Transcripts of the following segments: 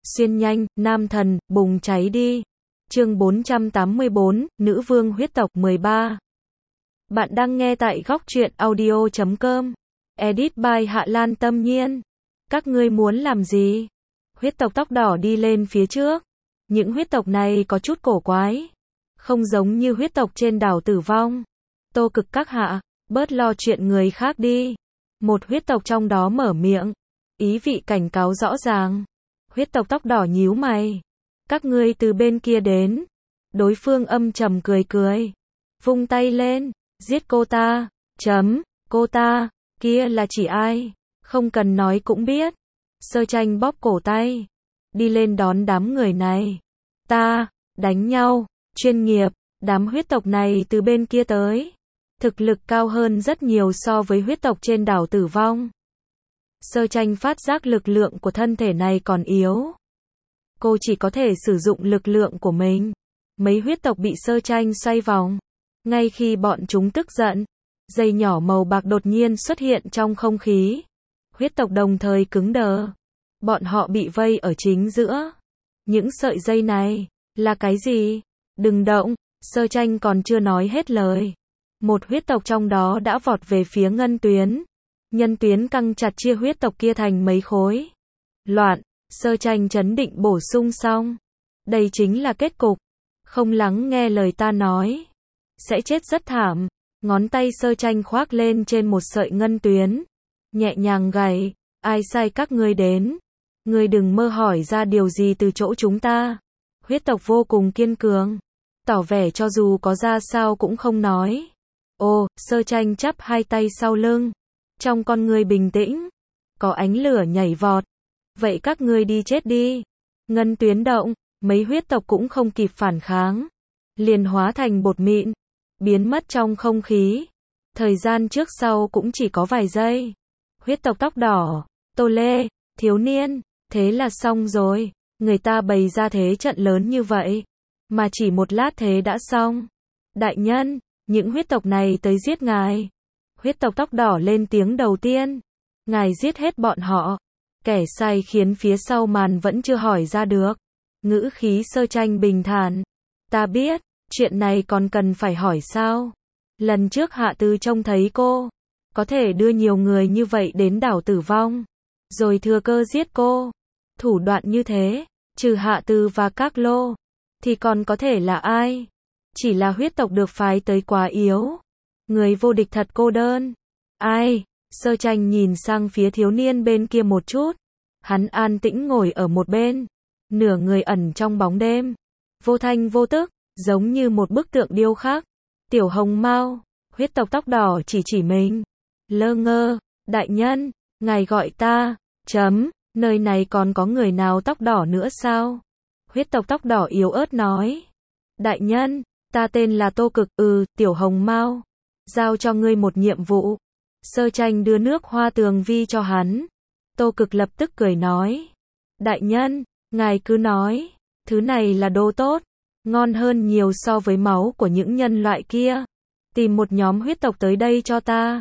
Xuyên nhanh, nam thần, bùng cháy đi. Chương 484, Nữ vương huyết tộc 13. Bạn đang nghe tại góc truyện audio.com. Edit by Hạ Lan Tâm Nhiên. Các ngươi muốn làm gì? Huyết tộc tóc đỏ đi lên phía trước. Những huyết tộc này có chút cổ quái. Không giống như huyết tộc trên đảo Tử Vong. Tô Cực các hạ, bớt lo chuyện người khác đi. Một huyết tộc trong đó mở miệng. Ý vị cảnh cáo rõ ràng. Huyết tộc tóc đỏ nhíu mày. Các ngươi từ bên kia đến. Đối phương âm trầm cười cười. Vung tay lên. Giết cô ta. Cô ta. Kia là chỉ ai? Không cần nói cũng biết. Sơ Tranh bóp cổ tay. Đi lên đón đám người này. Ta. Đánh nhau. Chuyên nghiệp. Đám huyết tộc này từ bên kia tới. Thực lực cao hơn rất nhiều so với huyết tộc trên đảo Tử Vong. Sơ Tranh phát giác lực lượng của thân thể này còn yếu. Cô chỉ có thể sử dụng lực lượng của mình. Mấy huyết tộc bị Sơ Tranh xoay vòng. Ngay khi bọn chúng tức giận, dây nhỏ màu bạc đột nhiên xuất hiện trong không khí. Huyết tộc đồng thời cứng đờ. Bọn họ bị vây ở chính giữa. Những sợi dây này, là cái gì? Đừng động, Sơ Tranh còn chưa nói hết lời. Một huyết tộc trong đó đã vọt về phía Ngân Tuyến. Nhân Tuyến căng chặt chia huyết tộc kia thành mấy khối. Loạn, Sơ Tranh trấn định bổ sung xong. Đây chính là kết cục. Không lắng nghe lời ta nói. Sẽ chết rất thảm. Ngón tay Sơ Tranh khoác lên trên một sợi ngân tuyến. Nhẹ nhàng gảy. Ai sai các ngươi đến? Ngươi đừng mơ hỏi ra điều gì từ chỗ chúng ta. Huyết tộc vô cùng kiên cường. Tỏ vẻ cho dù có ra sao cũng không nói. Ồ, Sơ Tranh chắp hai tay sau lưng. Trong con ngươi bình tĩnh. Có ánh lửa nhảy vọt. Vậy các ngươi đi chết đi. Ngân tuyến động. Mấy huyết tộc cũng không kịp phản kháng. Liền hóa thành bột mịn. Biến mất trong không khí. Thời gian trước sau cũng chỉ có vài giây. Huyết tộc tóc đỏ. Tô Lê. Thiếu niên. Thế là xong rồi. Người ta bày ra thế trận lớn như vậy. Mà chỉ một lát thế đã xong. Đại nhân. Những huyết tộc này tới giết ngài. Huyết tộc tóc đỏ lên tiếng đầu tiên. Ngài giết hết bọn họ. Kẻ sai khiến phía sau màn vẫn chưa hỏi ra được. Ngữ khí Sơ Tranh bình thản. Ta biết, chuyện này còn cần phải hỏi sao? Lần trước Hạ Tư trông thấy cô. Có thể đưa nhiều người như vậy đến đảo Tử Vong. Rồi thừa cơ giết cô. Thủ đoạn như thế, trừ Hạ Tư và Các Lô. Thì còn có thể là ai? Chỉ là huyết tộc được phái tới quá yếu. Người vô địch thật cô đơn. Ai? Sơ Tranh nhìn sang phía thiếu niên bên kia một chút. Hắn an tĩnh ngồi ở một bên. Nửa người ẩn trong bóng đêm. Vô thanh vô tức, giống như một bức tượng điêu khắc. Tiểu Hồng Mao, huyết tộc tóc đỏ chỉ mình. Lơ ngơ, đại nhân, ngài gọi ta. Nơi này còn có người nào tóc đỏ nữa sao? Huyết tộc tóc đỏ yếu ớt nói. Đại nhân, ta tên là Tô Cực, Tiểu Hồng Mao. Giao cho ngươi một nhiệm vụ. Sơ Tranh đưa nước hoa tường vi cho hắn. Tô Cực lập tức cười nói. Đại nhân, ngài cứ nói. Thứ này là đồ tốt. Ngon hơn nhiều so với máu của những nhân loại kia. Tìm một nhóm huyết tộc tới đây cho ta.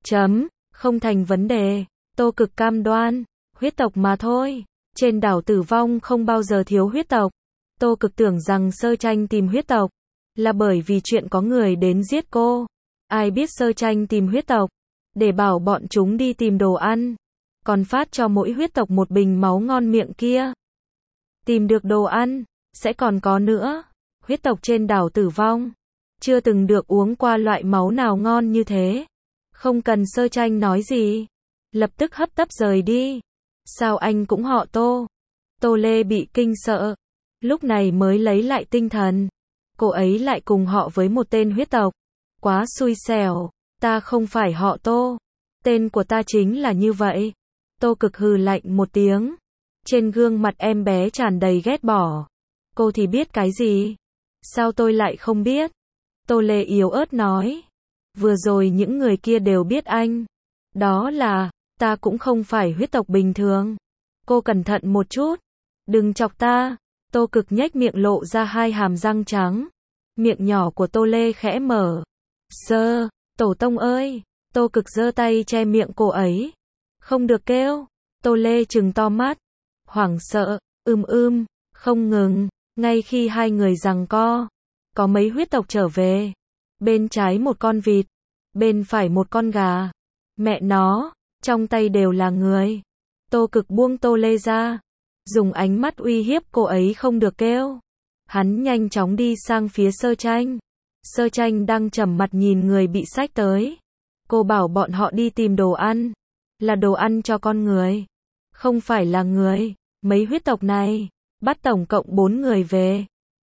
Không thành vấn đề. Tô Cực cam đoan. Huyết tộc mà thôi. Trên đảo Tử Vong không bao giờ thiếu huyết tộc. Tô Cực tưởng rằng Sơ Tranh tìm huyết tộc. Là bởi vì chuyện có người đến giết cô. Ai biết Sơ Tranh tìm huyết tộc. Để bảo bọn chúng đi tìm đồ ăn. Còn phát cho mỗi huyết tộc một bình máu ngon miệng kia. Tìm được đồ ăn. Sẽ còn có nữa. Huyết tộc trên đảo Tử Vong. Chưa từng được uống qua loại máu nào ngon như thế. Không cần Sơ Tranh nói gì. Lập tức hấp tấp rời đi. Sao anh cũng họ Tô? Tô Lê bị kinh sợ. Lúc này mới lấy lại tinh thần. Cô ấy lại cùng họ với một tên huyết tộc. Quá xui xẻo. Ta không phải họ Tô. Tên của ta chính là như vậy. Tô Cực hừ lạnh một tiếng. Trên gương mặt em bé tràn đầy ghét bỏ. Cô thì biết cái gì? Sao tôi lại không biết? Tô Lê yếu ớt nói. Vừa rồi những người kia đều biết anh. Đó là, ta cũng không phải huyết tộc bình thường. Cô cẩn thận một chút. Đừng chọc ta. Tô Cực nhếch miệng lộ ra hai hàm răng trắng. Miệng nhỏ của Tô Lê khẽ mở. Tổ tông ơi. Tô Cực giơ tay che miệng cô ấy. Không được kêu. Tô Lê trừng to mắt. Hoảng sợ. không ngừng. Ngay khi hai người giằng co, có mấy huyết tộc trở về. Bên trái một con vịt, bên phải một con gà. Mẹ nó, trong tay đều là người. Tô Cực buông Tô Lê ra, dùng ánh mắt uy hiếp cô ấy không được kêu. Hắn nhanh chóng đi sang phía Sơ Tranh. Sơ Tranh đang trầm mặt nhìn người bị xách tới. Cô bảo bọn họ đi tìm đồ ăn. Là đồ ăn cho con người. Không phải là người. Mấy huyết tộc này, bắt tổng cộng 4 người về.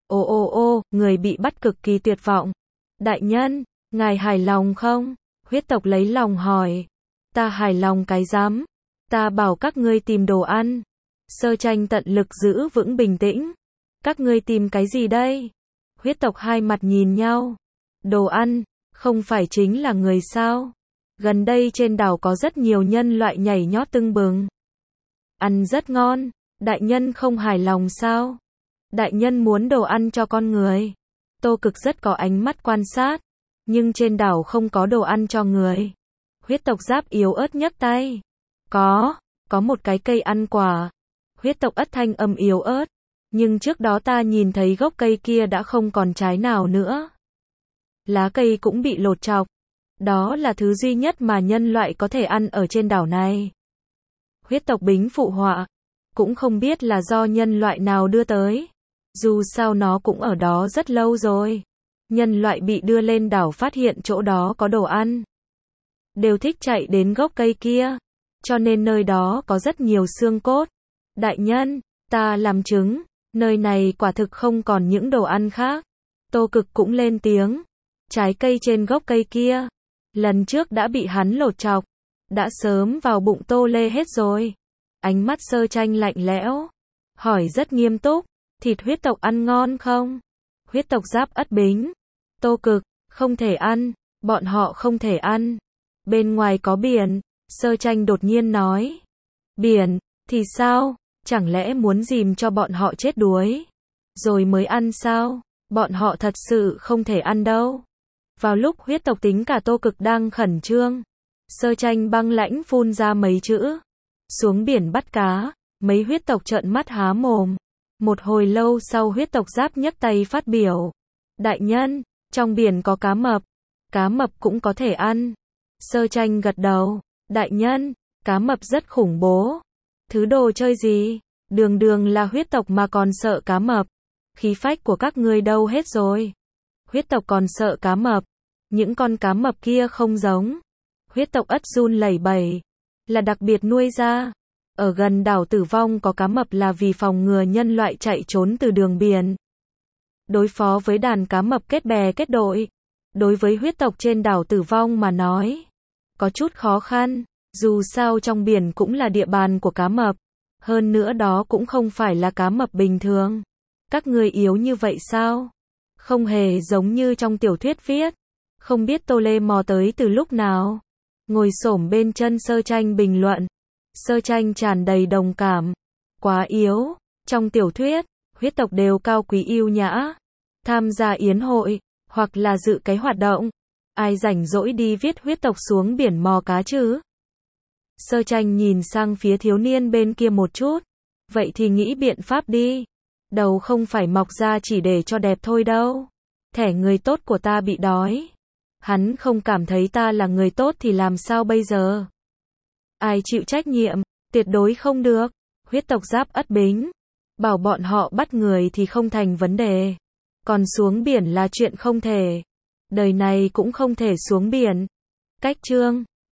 Ô, người bị bắt cực kỳ tuyệt vọng. Đại nhân, ngài hài lòng không? Huyết tộc lấy lòng hỏi. Ta hài lòng cái rắm. Ta bảo các ngươi tìm đồ ăn. Sơ Tranh tận lực giữ vững bình tĩnh. Các ngươi tìm cái gì đây? Huyết tộc hai mặt nhìn nhau. Đồ ăn, không phải chính là người sao? Gần đây trên đảo có rất nhiều nhân loại nhảy nhót tưng bừng. Ăn rất ngon, đại nhân không hài lòng sao? Đại nhân muốn đồ ăn cho con người. Tô Cực rất có ánh mắt quan sát, nhưng trên đảo không có đồ ăn cho người. Huyết tộc Giáp yếu ớt nhấc tay. Có một cái cây ăn quả. Huyết tộc Ất thanh âm yếu ớt, nhưng trước đó ta nhìn thấy gốc cây kia đã không còn trái nào nữa. Lá cây cũng bị lột trọc. Đó là thứ duy nhất mà nhân loại có thể ăn ở trên đảo này. Huyết tộc Bính phụ họa, cũng không biết là do nhân loại nào đưa tới. Dù sao nó cũng ở đó rất lâu rồi. Nhân loại bị đưa lên đảo phát hiện chỗ đó có đồ ăn, đều thích chạy đến gốc cây kia, cho nên nơi đó có rất nhiều xương cốt. Đại nhân, ta làm chứng, nơi này quả thực không còn những đồ ăn khác. Tô Cực cũng lên tiếng. Trái cây trên gốc cây kia, lần trước đã bị hắn lột trọc, đã sớm vào bụng Tô Lê hết rồi. Ánh mắt Sơ Tranh lạnh lẽo, hỏi rất nghiêm túc, thịt huyết tộc ăn ngon không? Huyết tộc Giáp Ất Bính. Tô Cực, không thể ăn, bọn họ không thể ăn. Bên ngoài có biển, Sơ Tranh đột nhiên nói. Biển, thì sao? Chẳng lẽ muốn dìm cho bọn họ chết đuối, rồi mới ăn sao? Bọn họ thật sự không thể ăn đâu. Vào lúc huyết tộc Tính cả Tô Cực đang khẩn trương, Sơ Tranh băng lãnh phun ra mấy chữ. Xuống biển bắt cá, mấy huyết tộc trợn mắt há mồm. Một hồi lâu sau huyết tộc Giáp nhấc tay phát biểu. Đại nhân, trong biển có cá mập cũng có thể ăn. Sơ Tranh gật đầu. Đại nhân, cá mập rất khủng bố. Thứ đồ chơi gì? Đường là huyết tộc mà còn sợ cá mập. Khí phách của các ngươi đâu hết rồi? Huyết tộc còn sợ cá mập. Những con cá mập kia không giống. Huyết tộc Ất run lẩy bẩy, là đặc biệt nuôi ra. Ở gần đảo Tử Vong có cá mập là vì phòng ngừa nhân loại chạy trốn từ đường biển. Đối phó với đàn cá mập kết bè kết đội, đối với huyết tộc trên đảo Tử Vong mà nói, có chút khó khăn. Dù sao trong biển cũng là địa bàn của cá mập. Hơn nữa đó cũng không phải là cá mập bình thường. Các ngươi yếu như vậy sao? Không hề giống như trong tiểu thuyết viết. Không biết Tô Lê mò tới từ lúc nào. Ngồi xổm bên chân Sơ Tranh bình luận. Sơ Tranh tràn đầy đồng cảm. Quá yếu. Trong tiểu thuyết, huyết tộc đều cao quý yêu nhã, tham gia yến hội, hoặc là dự cái hoạt động. Ai rảnh rỗi đi viết huyết tộc xuống biển mò cá chứ? Sơ Tranh nhìn sang phía thiếu niên bên kia một chút. Vậy thì nghĩ biện pháp đi. Đầu không phải mọc ra chỉ để cho đẹp thôi đâu. Thẻ người tốt của ta bị đói. Hắn không cảm thấy ta là người tốt thì làm sao bây giờ? Ai chịu trách nhiệm? Tuyệt đối không được. Huyết tộc Giáp Ất Bính. Bảo bọn họ bắt người thì không thành vấn đề. Còn xuống biển là chuyện không thể. Đời này cũng không thể xuống biển. Cách chương